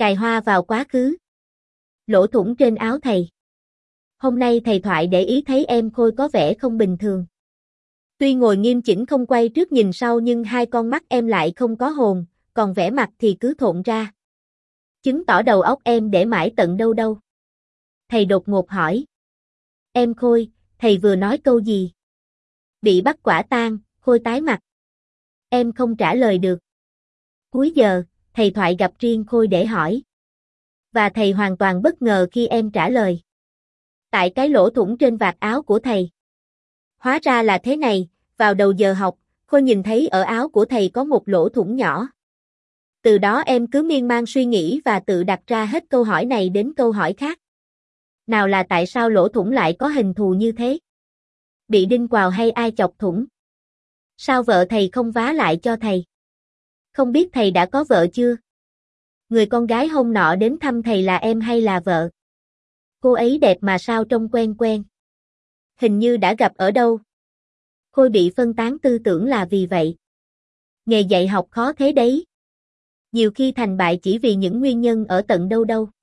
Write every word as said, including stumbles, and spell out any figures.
Cài hoa vào quá khứ. Lỗ thủng trên áo thầy. Hôm nay thầy Thoại để ý thấy em Khôi có vẻ không bình thường. Tuy ngồi nghiêm chỉnh không quay trước nhìn sau nhưng hai con mắt em lại không có hồn, còn vẻ mặt thì cứ thộn ra. Chứng tỏ đầu óc em để mãi tận đâu đâu. Thầy đột ngột hỏi. Em Khôi, thầy vừa nói câu gì? Bị bắt quả tang, Khôi tái mặt. Em không trả lời được. Cuối giờ, thầy Thoại gặp riêng Khôi để hỏi. Và thầy hoàn toàn bất ngờ khi em trả lời. Tại cái lỗ thủng trên vạt áo của thầy. Hóa ra là thế này, vào đầu giờ học, Khôi nhìn thấy ở áo của thầy có một lỗ thủng nhỏ. Từ đó em cứ miên man suy nghĩ và tự đặt ra hết câu hỏi này đến câu hỏi khác. Nào là tại sao lỗ thủng lại có hình thù như thế? Bị đinh quào hay ai chọc thủng? Sao vợ thầy không vá lại cho thầy? Không biết thầy đã có vợ chưa? Người con gái hôm nọ đến thăm thầy là em hay là vợ? Cô ấy đẹp mà sao trông quen quen? Hình như đã gặp ở đâu? Khôi bị phân tán tư tưởng là vì vậy. Nghề dạy học khó thế đấy. Nhiều khi thành bại chỉ vì những nguyên nhân ở tận đâu đâu.